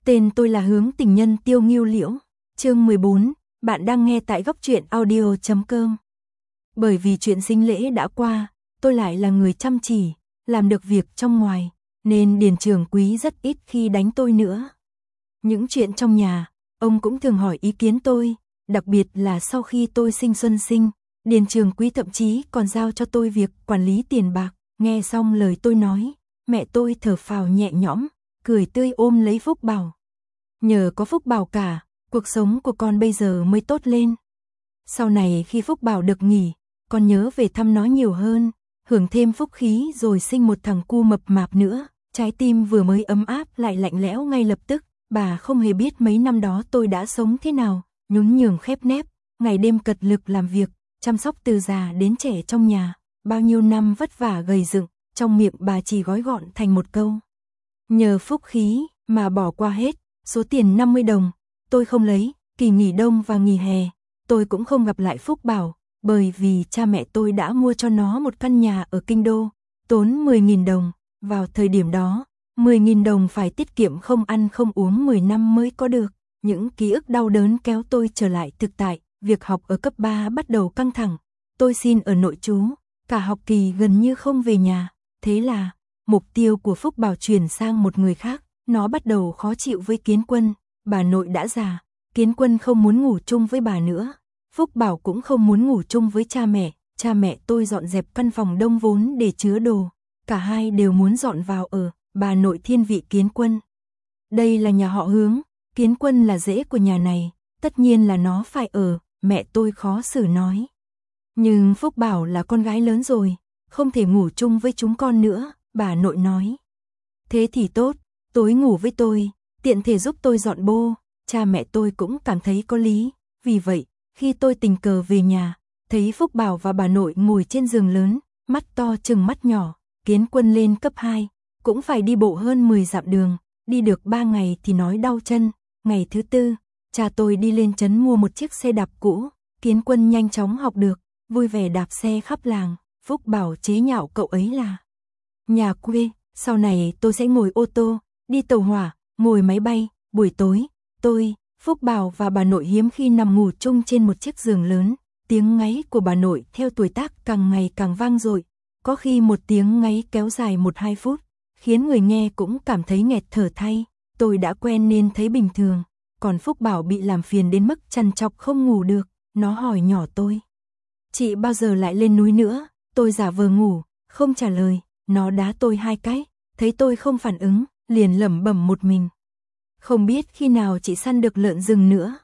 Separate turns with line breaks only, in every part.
Tên tôi là Hướng Tình Nhân Tiêu Nghiêu Liễu. Chương 14, bạn đang nghe tại góc truyện audio.com. Bởi vì chuyện sinh lễ đã qua, tôi lại là người chăm chỉ, làm được việc trong ngoài, nên Điền Trưởng Quý rất ít khi đánh tôi nữa. Những chuyện trong nhà, ông cũng thường hỏi ý kiến tôi, đặc biệt là sau khi tôi sinh Xuân Sinh, Điền Trưởng Quý thậm chí còn giao cho tôi việc quản lý tiền bạc. Nghe xong lời tôi nói, mẹ tôi thở phào nhẹ nhõm, cười tươi ôm lấy Phúc Bảo. Nhờ có Phúc Bảo cả, cuộc sống của con bây giờ mới tốt lên. Sau này khi Phúc Bảo được nghỉ, con nhớ về thăm nó nhiều hơn, hưởng thêm phúc khí rồi sinh một thằng cu mập mạp nữa. Trái tim vừa mới ấm áp lại lạnh lẽo ngay lập tức. Bà không hề biết mấy năm đó tôi đã sống thế nào, nhún nhường khép nép, ngày đêm cật lực làm việc, chăm sóc từ già đến trẻ trong nhà. Bao nhiêu năm vất vả gầy dựng, trong miệng bà chỉ gói gọn thành một câu: nhờ phúc khí mà bỏ qua hết. Số tiền 50 đồng, tôi không lấy. Kỳ nghỉ đông và nghỉ hè, tôi cũng không gặp lại Phúc Bảo, bởi vì cha mẹ tôi đã mua cho nó một căn nhà ở Kinh Đô, tốn 10.000 đồng. Vào thời điểm đó, 10.000 đồng phải tiết kiệm không ăn không uống 10 năm mới có được. Những ký ức đau đớn kéo tôi trở lại thực tại. Việc học ở cấp 3 bắt đầu căng thẳng. Tôi xin ở nội trú, cả học kỳ gần như không về nhà. Thế là mục tiêu của Phúc Bảo chuyển sang một người khác. Nó bắt đầu khó chịu với Kiến Quân. Bà nội đã già, Kiến Quân không muốn ngủ chung với bà nữa. Phúc Bảo cũng không muốn ngủ chung với cha mẹ. Cha mẹ tôi dọn dẹp căn phòng đông vốn để chứa đồ. Cả hai đều muốn dọn vào ở. Bà nội thiên vị Kiến Quân. Đây là nhà họ Hướng, Kiến Quân là rễ của nhà này, tất nhiên là nó phải ở. Mẹ tôi khó xử nói. Nhưng Phúc Bảo là con gái lớn rồi, không thể ngủ chung với chúng con nữa. Bà nội nói. Thế thì tốt, tối ngủ với tôi, tiện thể giúp tôi dọn bô. Cha mẹ tôi cũng cảm thấy có lý. Vì vậy, khi tôi tình cờ về nhà, thấy Phúc Bảo và bà nội ngồi trên giường lớn, mắt to chừng mắt nhỏ. Kiến Quân lên cấp 2, cũng phải đi bộ hơn 10 dặm đường. Đi được 3 ngày thì nói đau chân. Ngày thứ 4, cha tôi đi lên trấn mua một chiếc xe đạp cũ. Kiến Quân nhanh chóng học được, vui vẻ đạp xe khắp làng. Phúc Bảo chế nhạo cậu ấy là nhà quê. Sau này tôi sẽ ngồi ô tô, đi tàu hỏa, ngồi máy bay. Buổi tối, tôi, Phúc Bảo và bà nội hiếm khi nằm ngủ chung trên một chiếc giường lớn. Tiếng ngáy của bà nội theo tuổi tác càng ngày càng vang dội. Có khi một tiếng ngáy kéo dài 1-2 phút, khiến người nghe cũng cảm thấy nghẹt thở thay. Tôi đã quen nên thấy bình thường. Còn Phúc Bảo bị làm phiền đến mức trằn trọc không ngủ được. Nó hỏi nhỏ tôi: chị bao giờ lại lên núi nữa? Tôi giả vờ ngủ, không trả lời. Nó đá tôi 2 cái, thấy tôi không phản ứng, liền lẩm bẩm một mình: không biết khi nào chị săn được lợn rừng nữa.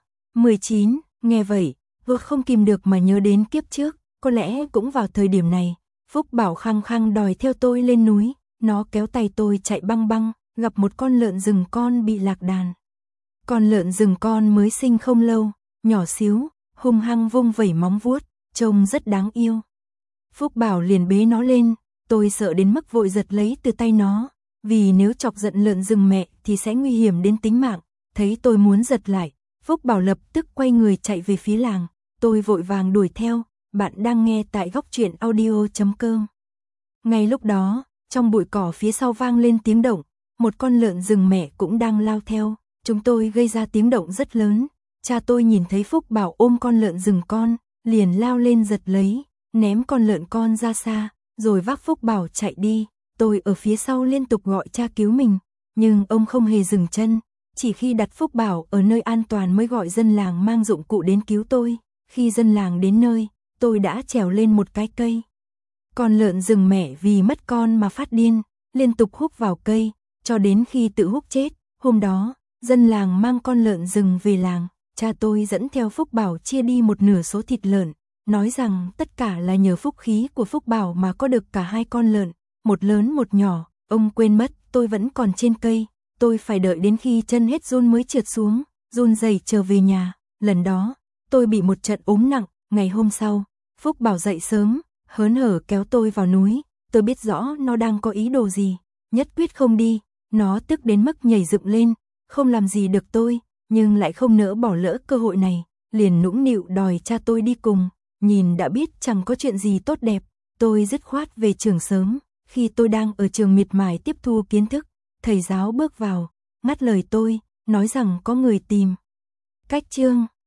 19, nghe vậy, vừa không kìm được mà nhớ đến kiếp trước. Có lẽ cũng vào thời điểm này, Phúc Bảo khăng khăng đòi theo tôi lên núi. Nó kéo tay tôi chạy băng băng, gặp một con lợn rừng con bị lạc đàn. Con lợn rừng con mới sinh không lâu, nhỏ xíu, hung hăng vung vẩy móng vuốt, trông rất đáng yêu. Phúc Bảo liền bế nó lên, tôi sợ đến mức vội giật lấy từ tay nó, vì nếu chọc giận lợn rừng mẹ thì sẽ nguy hiểm đến tính mạng. Thấy tôi muốn giật lại, Phúc Bảo lập tức quay người chạy về phía làng. Tôi vội vàng đuổi theo. Bạn đang nghe tại góc truyện audio.com. Ngay lúc đó, trong bụi cỏ phía sau vang lên tiếng động, một con lợn rừng mẹ cũng đang lao theo. Chúng tôi gây ra tiếng động rất lớn. Cha tôi nhìn thấy Phúc Bảo ôm con lợn rừng con, liền lao lên giật lấy, ném con lợn con ra xa, rồi vác Phúc Bảo chạy đi. Tôi ở phía sau liên tục gọi cha cứu mình, nhưng ông không hề dừng chân. Chỉ khi đặt Phúc Bảo ở nơi an toàn mới gọi dân làng mang dụng cụ đến cứu tôi. Khi dân làng đến nơi, tôi đã trèo lên một cái cây. Con lợn rừng mẹ vì mất con mà phát điên, liên tục húc vào cây, cho đến khi tự húc chết. Hôm đó, dân làng mang con lợn rừng về làng. Cha tôi dẫn theo Phúc Bảo chia đi một nửa số thịt lợn, nói rằng tất cả là nhờ phúc khí của Phúc Bảo mà có được cả 2 con lợn, một lớn một nhỏ. Ông quên mất tôi vẫn còn trên cây. Tôi phải đợi đến khi chân hết run mới trượt xuống, run rẩy trở về nhà. Lần đó, tôi bị một trận ốm nặng. Ngày hôm sau, Phúc Bảo dậy sớm, hớn hở kéo tôi vào núi. Tôi biết rõ nó đang có ý đồ gì, nhất quyết không đi. Nó tức đến mức nhảy dựng lên, không làm gì được tôi, nhưng lại không nỡ bỏ lỡ cơ hội này, liền nũng nịu đòi cha tôi đi cùng. Nhìn đã biết chẳng có chuyện gì tốt đẹp, tôi dứt khoát về trường sớm. Khi tôi đang ở trường miệt mài tiếp thu kiến thức, thầy giáo bước vào, ngắt lời tôi, nói rằng có người tìm. Cách chương